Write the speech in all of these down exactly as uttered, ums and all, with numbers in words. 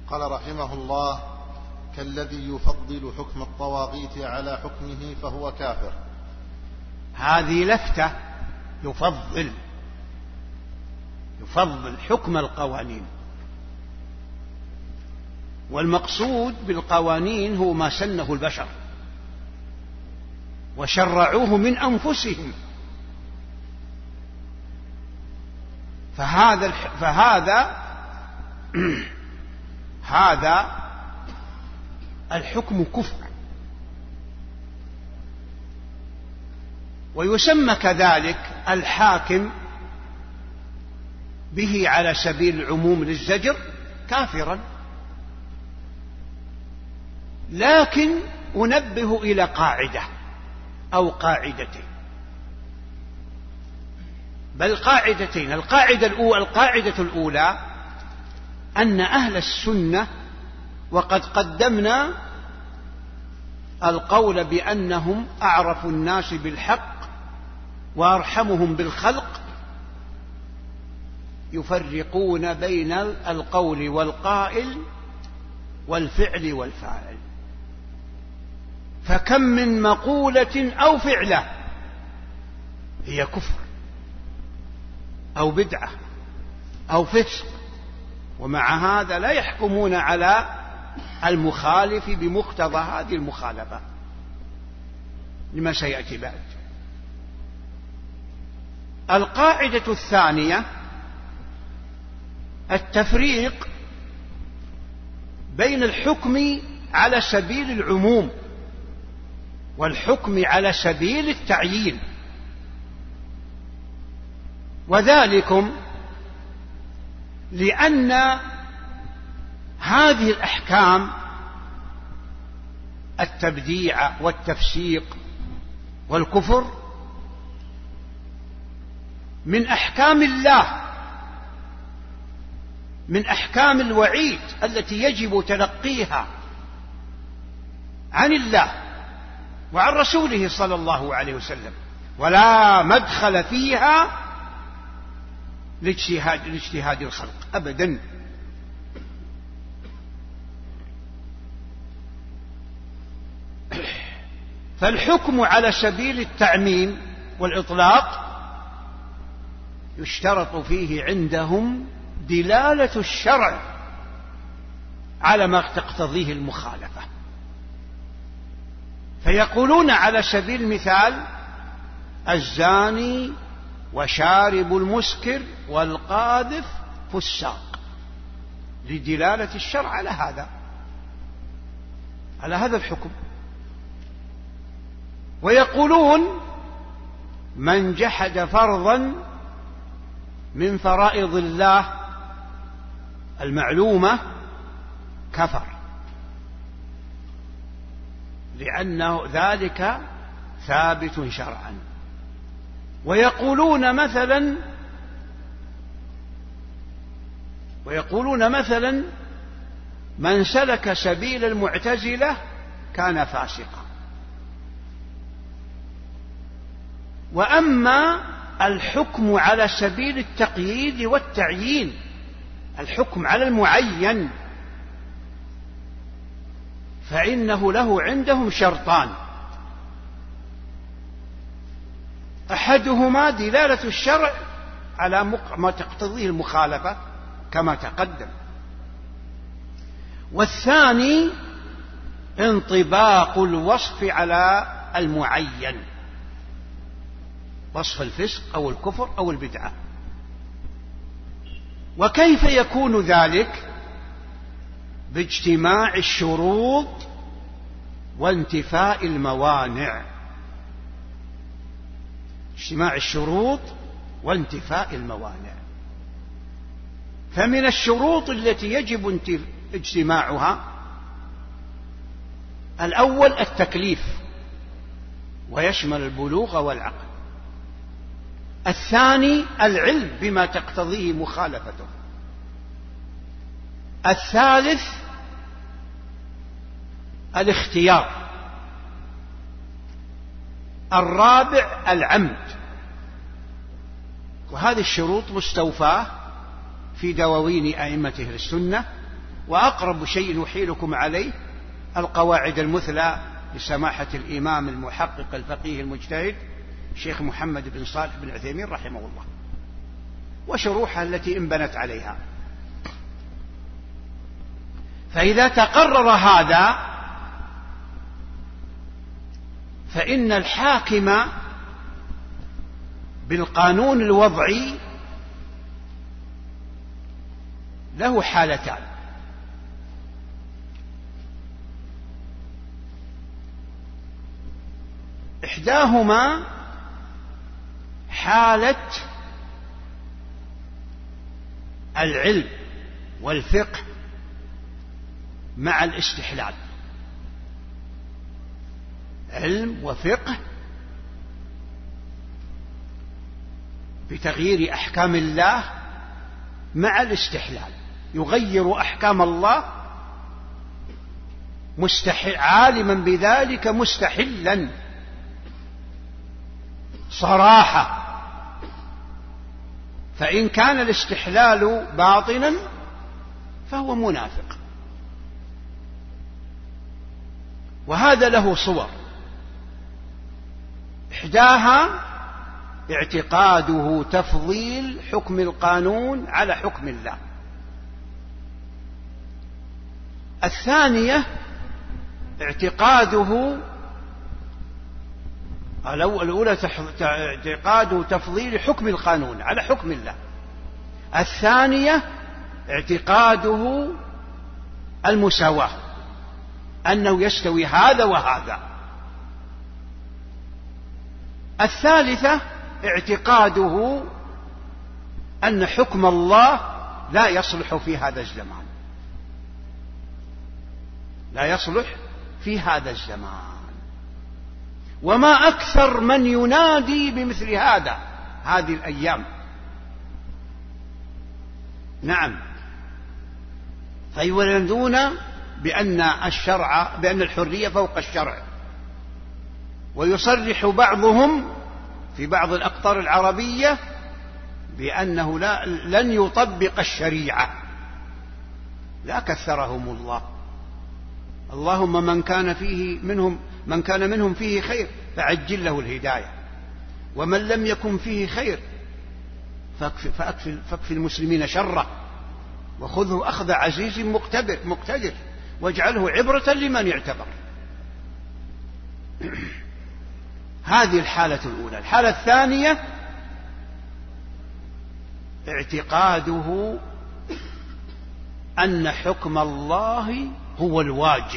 قال رحمه الله: كالذي يفضل حكم الطواغيت على حكمه فهو كافر. هذه لفتة، يفضل يفضل حكم القوانين، والمقصود بالقوانين هو ما سنه البشر وشرعوه من أنفسهم. فهذا فهذا هذا الحكم كفر، ويسمى كذلك الحاكم به على سبيل العموم للزجر كافرا. لكن أنبه إلى قاعدة أو قاعدتين، بل قاعدتين. القاعدة الأولى, القاعدة الأولى أن أهل السنة، وقد قدمنا القول بأنهم أعرف الناس بالحق وأرحمهم بالخلق، يفرقون بين القول والقائل والفعل والفاعل. فكم من مقولة أو فعلة هي كفر أو بدعة أو فسق، ومع هذا لا يحكمون على المخالف بمقتضى هذه المخالفة لما سيأتي بعد. القاعدة الثانية التفريق بين الحكم على سبيل العموم والحكم على سبيل التعيين، وذلكم لأن هذه الأحكام التبديع والتفسيق والكفر من أحكام الله، من أحكام الوعيد التي يجب تلقيها عن الله وعن رسوله صلى الله عليه وسلم، ولا مدخل فيها لاجتهاد, لاجتهاد الخلق أبدا. فالحكم على سبيل التعميم والإطلاق يشترط فيه عندهم دلالة الشرع على ما تقتضيه المخالفة، فيقولون على سبيل المثال: الزاني وشارب المسكر والقاذف فساق، لدلالة الشرع على هذا على هذا الحكم. ويقولون: من جحد فرضا من فرائض الله المعلومة كفر، لأنه ذلك ثابت شرعا. ويقولون مثلا ويقولون مثلا من سلك سبيل المعتزلة كان فاسقا. وأما الحكم على سبيل التقييد والتعيين، الحكم على المعين، فإنه له عندهم شرطان: أحدهما دلالة الشرع على ما تقتضيه المخالفة كما تقدم، والثاني انطباق الوصف على المعين، وصف الفسق أو الكفر أو البدعة. وكيف يكون ذلك؟ باجتماع الشروط وانتفاء الموانع. اجتماع الشروط وانتفاء الموانع. فمن الشروط التي يجب اجتماعها: الأول التكليف، ويشمل البلوغ والعقل. الثاني العلم بما تقتضيه مخالفته. الثالث الاختيار. الرابع العمد. وهذه الشروط مستوفاة في دواوين أئمة أهل السنة وأقرب شيء نحيلكم عليه القواعد المثلى لسماحة الإمام المحقق الفقيه المجتهد شيخ محمد بن صالح بن عثيمين رحمه الله، وشروحها التي انبنت عليها. فإذا تقرر هذا فإن الحاكم بالقانون الوضعي له حالتان: إحداهما حالة العلم والفقه مع الاستحلال، علم وفقه بتغيير أحكام الله مع الاستحلال، يغير أحكام الله مستحل عالما بذلك مستحلا صراحة. فإن كان الاستحلال باطنا فهو منافق. وهذا له صور: إحداها اعتقاده تفضيل حكم القانون على حكم الله. الثانية اعتقاده الأولى اعتقاده تفضيل حكم القانون على حكم الله، الثانية اعتقاده المساواة، أنه يستوي هذا وهذا، الثالثة اعتقاده أن حكم الله لا يصلح في هذا الزمان، لا يصلح في هذا الزمان. وما أكثر من ينادي بمثل هذا هذه الأيام. نعم، فيولدون بأن الشرع بأن الحرية فوق الشرع، ويصرح بعضهم في بعض الأقطار العربية بأنه لا لن يطبق الشريعة. لا كثرهم الله، اللهم من كان فيه منهم من كان منهم فيه خير فعجل له الهداية، ومن لم يكن فيه خير فأكفي, فأكفي المسلمين شره، وخذه أخذ عزيز مقتدر, مقتدر واجعله عبرة لمن يعتبر. هذه الحالة الأولى. الحالة الثانية اعتقاده أن حكم الله هو الواجب،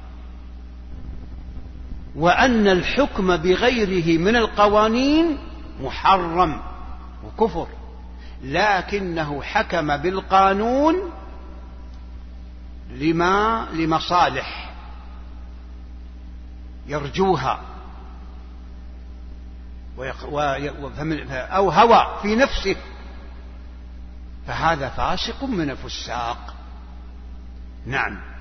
وأن الحكم بغيره من القوانين محرم وكفر، لكنه حكم بالقانون لما لمصالح يرجوها أو هوى في نفسه، فهذا فاسق من الفساق. نعم.